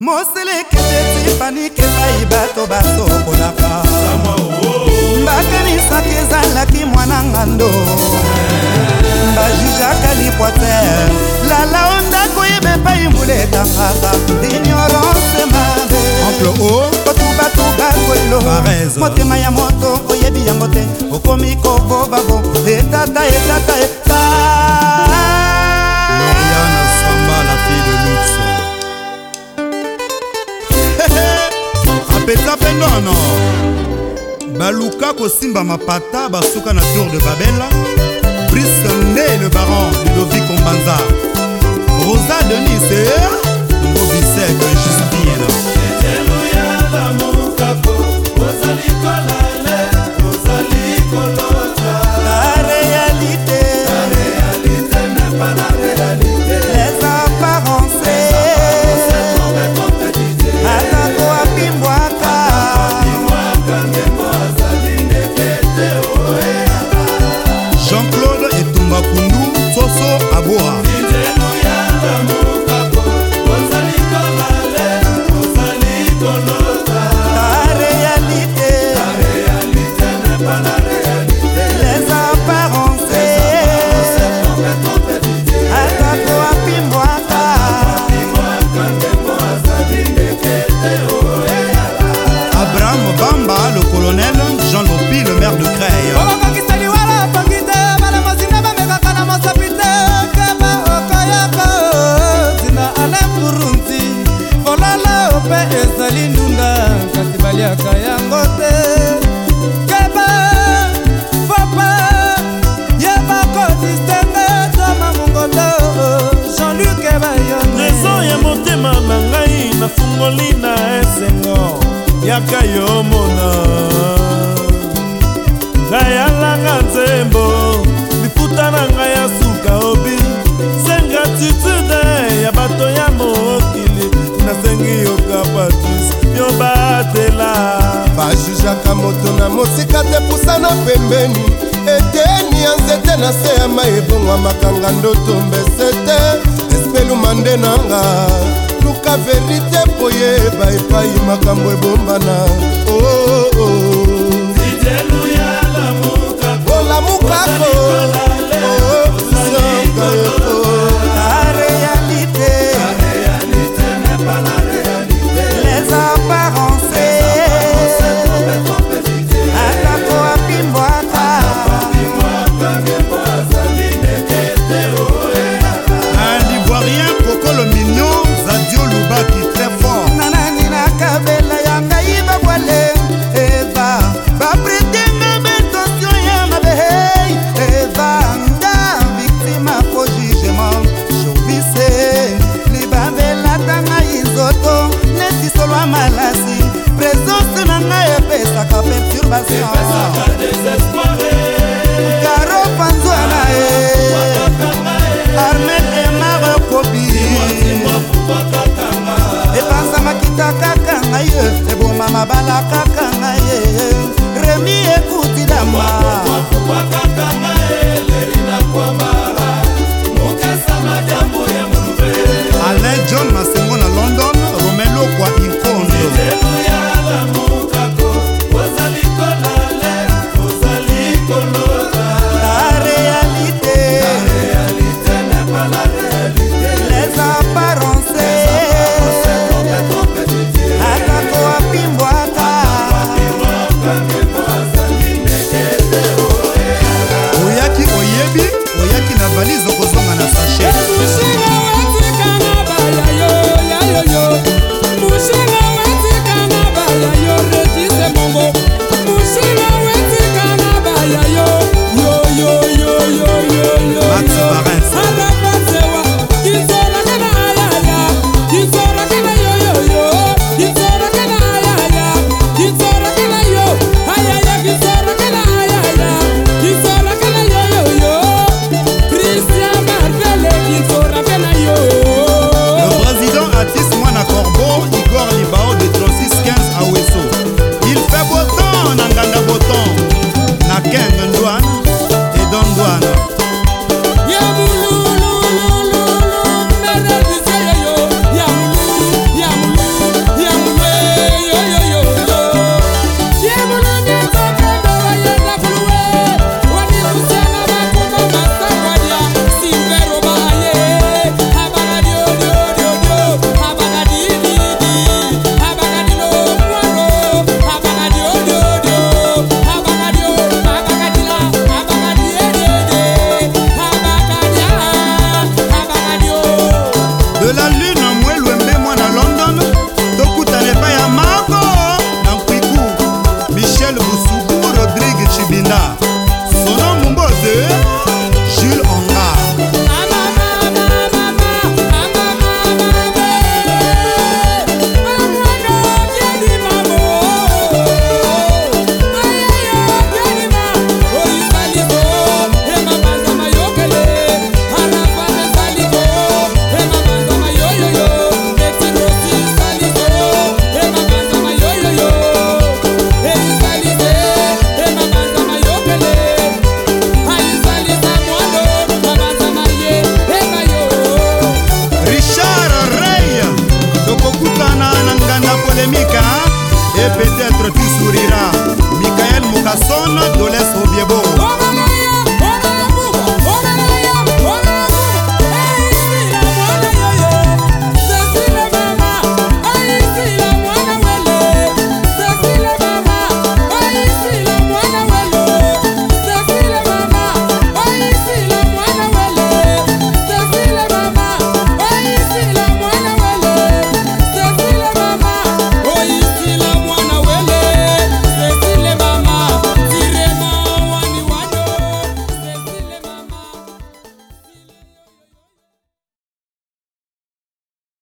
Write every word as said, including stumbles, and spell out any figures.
Mosele kete panike baibato baso kolaka Mbakani sakezalaki mwana ngando Mbajijaka lipoiter Lala onda koyebe pa imuleta kaka Ignorance mabe Oncle O Kotuba tuba koilo Motema ya moto oyebi yango te Okomi koko babo Etata etata etata Lauriane Samba, la fille de luxe. Apeta pendono Baluka Kosimba Mapata Basuka na tour de Babel Brice Nde le baron Ludovic Kombanza Rosa Denis et Ngobisek Justine La réalité La réalité n'est pas la réalité Les apparences Atako apimwaka Jean-Claude Etumba Kundu Soso Aboa La réalité La réalité n'est pas la réalité Les apparences Atako apimwaka Abraham Bamba, le colonel Jean Lopi, le maire de Creil ezali ndunda kasi baliaka yango te keba papa yeba kodistenge toma mongolo Jean-Luc Ebayone raison ya motema na ngai nafungoli na esengo yaka yo mona ngai alanga nzembo liputa na ngai ya suka obi se gratitude ya bato ya mokili nasengi yoka Patrice yo batela bajujaka moto na mosika te pusana pembeni eteni ya nzete na se ya mai ebongwamaka ndoto mbese te espeluma nde nanga luka verite po yeba epai makambo ebombana olamukako La réalité La réalité n'est pas la réalité Les apparences Atako apimwaka Un Ivoirien Coco le mignon Zadio Loubaki très fort Nanani na kabela ya ngai babwale Eva bapretenga betosio ya mabehei Eva nda victime fo jugement Jovise libambela tanga izoto Neti solwa malasi Présence na ngai epesaka perturbation Karo panzwana e Armel Emare Kobi Epanza makita kaka ngai eboma mabalaka